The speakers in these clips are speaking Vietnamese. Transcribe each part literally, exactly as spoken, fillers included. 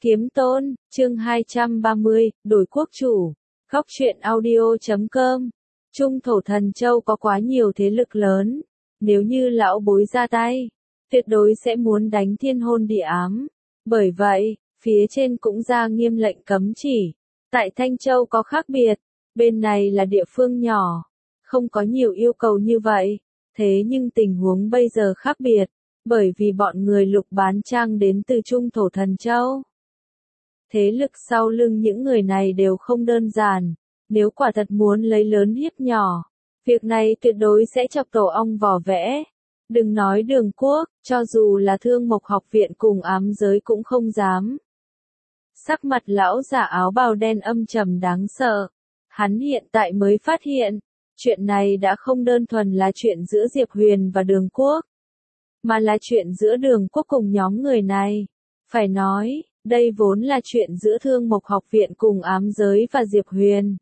Kiếm Tôn, chương hai trăm ba mươi, đổi quốc chủ. Góc truyện audio chấm com. Trung thổ thần châu có quá nhiều thế lực lớn. Nếu như lão bối ra tay, tuyệt đối sẽ muốn đánh thiên hôn địa ám. Bởi vậy, phía trên cũng ra nghiêm lệnh cấm chỉ. Tại Thanh Châu có khác biệt. Bên này là địa phương nhỏ. Không có nhiều yêu cầu như vậy. Thế nhưng tình huống bây giờ khác biệt. Bởi vì bọn người lục bán trang đến từ Trung thổ thần châu. Thế lực sau lưng những người này đều không đơn giản, nếu quả thật muốn lấy lớn hiếp nhỏ, việc này tuyệt đối sẽ chọc tổ ong vỏ vẽ. Đừng nói Đường Quốc, cho dù là Thương Mộc học viện cùng ám giới cũng không dám. Sắc mặt lão giả áo bào đen âm trầm đáng sợ, hắn hiện tại mới phát hiện, chuyện này đã không đơn thuần là chuyện giữa Diệp Huyền và Đường Quốc, mà là chuyện giữa Đường Quốc cùng nhóm người này. Phải nói, đây vốn là chuyện giữa Thương Mộc học viện cùng ám giới và Diệp Huyền.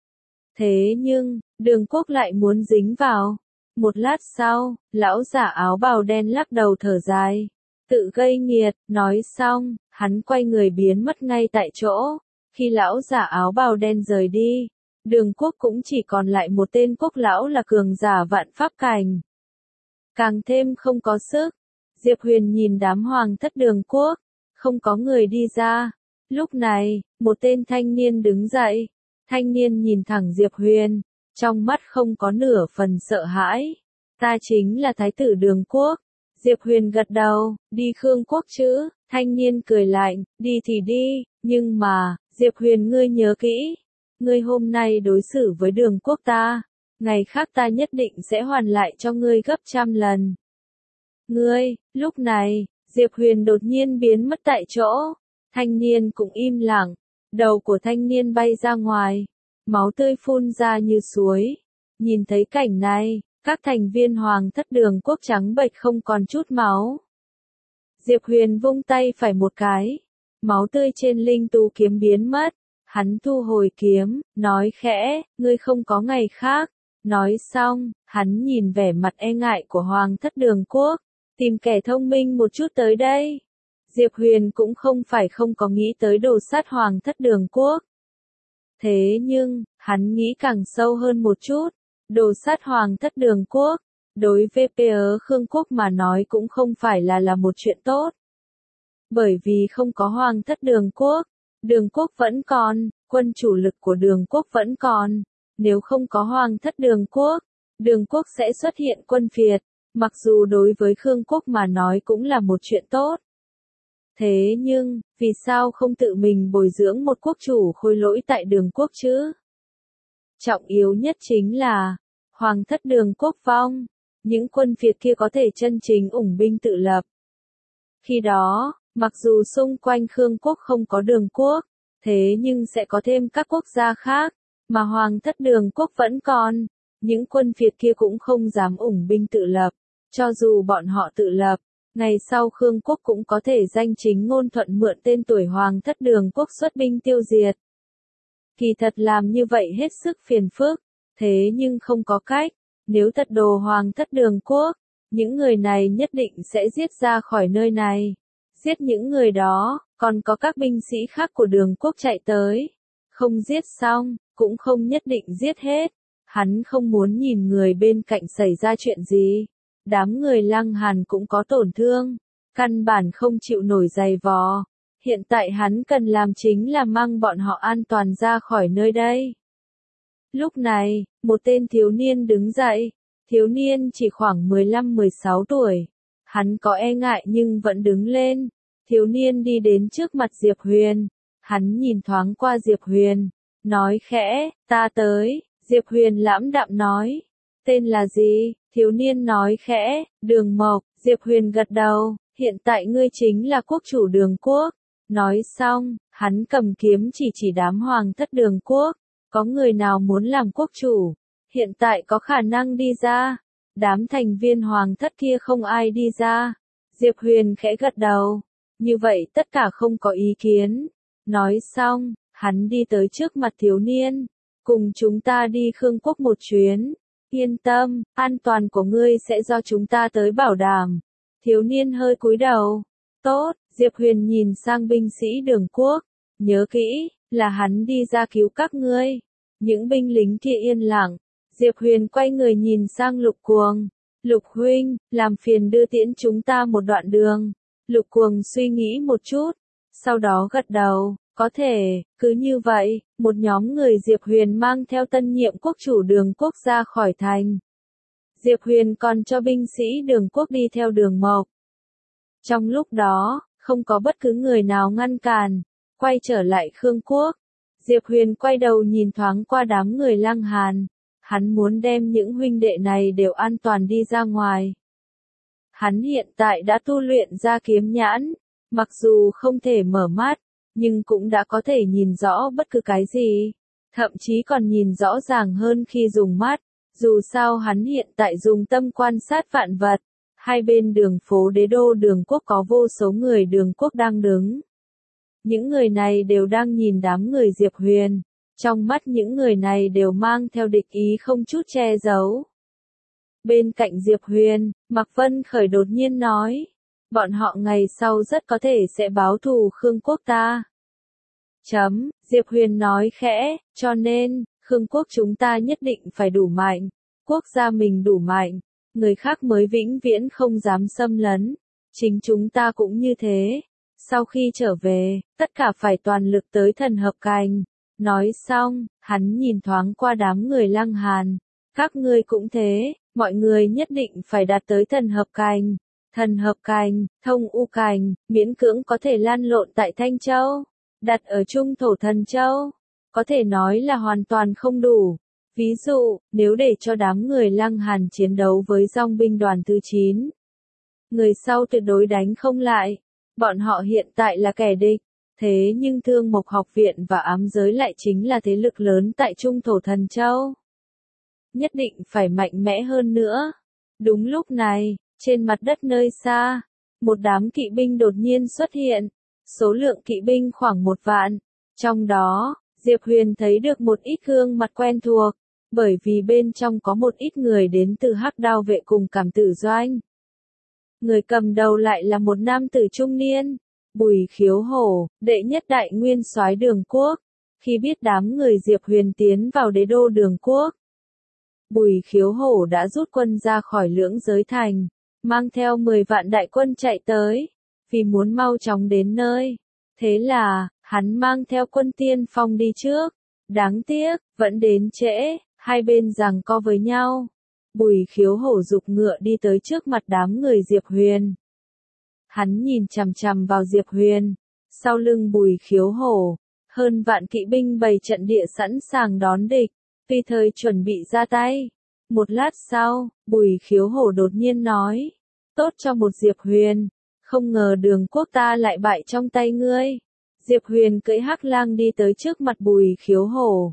Thế nhưng, Đường Quốc lại muốn dính vào. Một lát sau, lão giả áo bào đen lắc đầu thở dài. Tự gây nghiệt, nói xong, hắn quay người biến mất ngay tại chỗ. Khi lão giả áo bào đen rời đi, Đường Quốc cũng chỉ còn lại một tên quốc lão là cường giả vạn pháp cảnh. Càng thêm không có sức. Diệp Huyền nhìn đám hoàng thất Đường Quốc. Không có người đi ra. Lúc này, một tên thanh niên đứng dậy. Thanh niên nhìn thẳng Diệp Huyền, trong mắt không có nửa phần sợ hãi. Ta chính là Thái tử Đường Quốc. Diệp Huyền gật đầu, đi Khương Quốc chứ? Thanh niên cười lạnh, đi thì đi, nhưng mà, Diệp Huyền ngươi nhớ kỹ. Ngươi hôm nay đối xử với Đường Quốc ta, ngày khác ta nhất định sẽ hoàn lại cho ngươi gấp trăm lần. Ngươi, lúc này, Diệp Huyền đột nhiên biến mất tại chỗ. Thanh niên cũng im lặng. Đầu của thanh niên bay ra ngoài. Máu tươi phun ra như suối. Nhìn thấy cảnh này, các thành viên hoàng thất Đường Quốc trắng bệch không còn chút máu. Diệp Huyền vung tay phải một cái. Máu tươi trên linh tú kiếm biến mất. Hắn thu hồi kiếm, nói khẽ, ngươi không có ngày khác. Nói xong, hắn nhìn vẻ mặt e ngại của hoàng thất Đường Quốc. Tìm kẻ thông minh một chút tới đây. Diệp Huyền cũng không phải không có nghĩ tới đồ sát hoàng thất Đường Quốc. Thế nhưng, hắn nghĩ càng sâu hơn một chút. Đồ sát hoàng thất Đường Quốc, đối với pê Khương Quốc mà nói cũng không phải là là một chuyện tốt. Bởi vì không có hoàng thất Đường Quốc, Đường Quốc vẫn còn, quân chủ lực của Đường Quốc vẫn còn. Nếu không có hoàng thất Đường Quốc, Đường Quốc sẽ xuất hiện quân phiệt. Mặc dù đối với Khương Quốc mà nói cũng là một chuyện tốt. Thế nhưng, vì sao không tự mình bồi dưỡng một quốc chủ khôi lỗi tại Đường Quốc chứ? Trọng yếu nhất chính là, hoàng thất Đường Quốc vong, những quân phiệt kia có thể chân chính ủng binh tự lập. Khi đó, mặc dù xung quanh Khương Quốc không có Đường Quốc, thế nhưng sẽ có thêm các quốc gia khác, mà hoàng thất Đường Quốc vẫn còn, những quân phiệt kia cũng không dám ủng binh tự lập. Cho dù bọn họ tự lập, ngày sau Khương Quốc cũng có thể danh chính ngôn thuận mượn tên tuổi hoàng thất Đường Quốc xuất binh tiêu diệt. Kỳ thật làm như vậy hết sức phiền phức, thế nhưng không có cách, nếu thật đồ hoàng thất Đường Quốc, những người này nhất định sẽ giết ra khỏi nơi này. Giết những người đó, còn có các binh sĩ khác của Đường Quốc chạy tới. Không giết xong, cũng không nhất định giết hết. Hắn không muốn nhìn người bên cạnh xảy ra chuyện gì. Đám người Lăng Hàn cũng có tổn thương, căn bản không chịu nổi giày vò. Hiện tại hắn cần làm chính là mang bọn họ an toàn ra khỏi nơi đây. Lúc này, một tên thiếu niên đứng dậy, thiếu niên chỉ khoảng mười lăm mười sáu tuổi. Hắn có e ngại nhưng vẫn đứng lên. Thiếu niên đi đến trước mặt Diệp Huyền. Hắn nhìn thoáng qua Diệp Huyền, nói khẽ, ta tới. Diệp Huyền lãm đạm nói, tên là gì? Thiếu niên nói khẽ, Đường Mộc. Diệp Huyền gật đầu, hiện tại ngươi chính là quốc chủ Đường Quốc. Nói xong, hắn cầm kiếm chỉ chỉ đám hoàng thất Đường Quốc. Có người nào muốn làm quốc chủ? Hiện tại có khả năng đi ra. Đám thành viên hoàng thất kia không ai đi ra. Diệp Huyền khẽ gật đầu. Như vậy tất cả không có ý kiến. Nói xong, hắn đi tới trước mặt thiếu niên. Cùng chúng ta đi Khương Quốc một chuyến. Yên tâm, an toàn của ngươi sẽ do chúng ta tới bảo đảm. Thiếu niên hơi cúi đầu. Tốt, Diệp Huyền nhìn sang binh sĩ Đường Quốc, nhớ kỹ, là hắn đi ra cứu các ngươi. Những binh lính kia yên lặng, Diệp Huyền quay người nhìn sang Lục Cuồng. Lục huynh, làm phiền đưa tiễn chúng ta một đoạn đường. Lục Cuồng suy nghĩ một chút, sau đó gật đầu, có thể, cứ như vậy, một nhóm người Diệp Huyền mang theo tân nhiệm quốc chủ Đường Quốc ra khỏi thành. Diệp Huyền còn cho binh sĩ Đường Quốc đi theo đường mộc. Trong lúc đó, không có bất cứ người nào ngăn cản, quay trở lại Khương Quốc. Diệp Huyền quay đầu nhìn thoáng qua đám người Lăng Hàn. Hắn muốn đem những huynh đệ này đều an toàn đi ra ngoài. Hắn hiện tại đã tu luyện ra kiếm nhãn, mặc dù không thể mở mắt, nhưng cũng đã có thể nhìn rõ bất cứ cái gì, thậm chí còn nhìn rõ ràng hơn khi dùng mắt. Dù sao hắn hiện tại dùng tâm quan sát vạn vật. Hai bên đường phố đế đô Đường Quốc có vô số người Đường Quốc đang đứng. Những người này đều đang nhìn đám người Diệp Huyền. Trong mắt những người này đều mang theo địch ý không chút che giấu. Bên cạnh Diệp Huyền, Mạc Vân Khởi đột nhiên nói. Bọn họ ngày sau rất có thể sẽ báo thù Khương Quốc ta. Chấm, Diệp Huyền nói khẽ, cho nên, Khương Quốc chúng ta nhất định phải đủ mạnh. Quốc gia mình đủ mạnh, người khác mới vĩnh viễn không dám xâm lấn. Chính chúng ta cũng như thế. Sau khi trở về, tất cả phải toàn lực tới thần hợp cành. Nói xong, hắn nhìn thoáng qua đám người Lăng Hàn. Các ngươi cũng thế, mọi người nhất định phải đạt tới thần hợp cành. Thần hợp cành, thông u cành, miễn cưỡng có thể lan lộn tại Thanh Châu. Đặt ở trung thổ Thần Châu, có thể nói là hoàn toàn không đủ. Ví dụ, nếu để cho đám người Lăng Hàn chiến đấu với dòng binh đoàn thứ chín, người sau tuyệt đối đánh không lại. Bọn họ hiện tại là kẻ địch, thế nhưng Thương Mộc Học Viện và Ám Giới lại chính là thế lực lớn tại trung thổ Thần Châu. Nhất định phải mạnh mẽ hơn nữa. Đúng lúc này, trên mặt đất nơi xa, một đám kỵ binh đột nhiên xuất hiện. Số lượng kỵ binh khoảng một vạn. Trong đó, Diệp Huyền thấy được một ít gương mặt quen thuộc, bởi vì bên trong có một ít người đến từ Hắc Đao vệ cùng Cảm Tử Doanh. Người cầm đầu lại là một nam tử trung niên, Bùi Khiếu Hổ, đệ nhất đại nguyên soái Đường Quốc. Khi biết đám người Diệp Huyền tiến vào đế đô Đường Quốc, Bùi Khiếu Hổ đã rút quân ra khỏi Lưỡng Giới Thành, mang theo mười vạn đại quân chạy tới, vì muốn mau chóng đến nơi. Thế là, hắn mang theo quân tiên phong đi trước. Đáng tiếc, vẫn đến trễ, hai bên giằng co với nhau. Bùi Khiếu Hổ giục ngựa đi tới trước mặt đám người Diệp Huyền. Hắn nhìn chằm chằm vào Diệp Huyền. Sau lưng Bùi Khiếu Hổ, hơn vạn kỵ binh bày trận địa sẵn sàng đón địch, tùy thời chuẩn bị ra tay. Một lát sau, Bùi Khiếu Hổ đột nhiên nói, tốt cho một Diệp Huyền, không ngờ Đường Quốc ta lại bại trong tay ngươi. Diệp Huyền cưỡi hắc lang đi tới trước mặt Bùi Khiếu Hổ.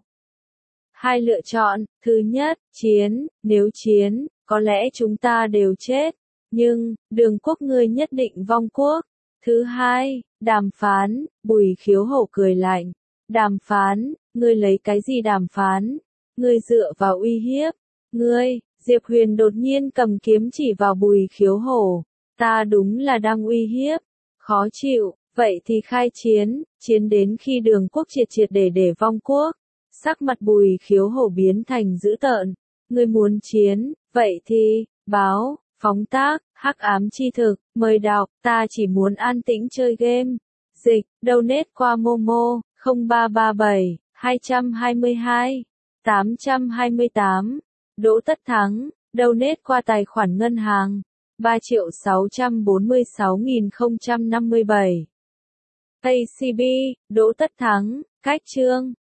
Hai lựa chọn, thứ nhất, chiến, nếu chiến, có lẽ chúng ta đều chết, nhưng, Đường Quốc ngươi nhất định vong quốc. Thứ hai, đàm phán, Bùi Khiếu Hổ cười lạnh. Đàm phán, ngươi lấy cái gì đàm phán? Ngươi dựa vào uy hiếp. Ngươi, Diệp Huyền đột nhiên cầm kiếm chỉ vào Bùi Khiếu Hổ. Ta đúng là đang uy hiếp. Khó chịu, vậy thì khai chiến, chiến đến khi Đường Quốc triệt triệt để để vong quốc. Sắc mặt Bùi Khiếu Hổ biến thành dữ tợn. Ngươi muốn chiến, vậy thì, báo, phóng tác, hắc ám chi thực, mời đọc, ta chỉ muốn an tĩnh chơi game. Dịch, donate qua Momo, không ba ba bảy, hai hai hai, tám hai tám. Đỗ Tất Thắng, donate qua tài khoản ngân hàng, ba triệu sáu trăm bốn mươi sáu nghìn không trăm năm mươi bảy. a xê bê, Đỗ Tất Thắng, cách chương.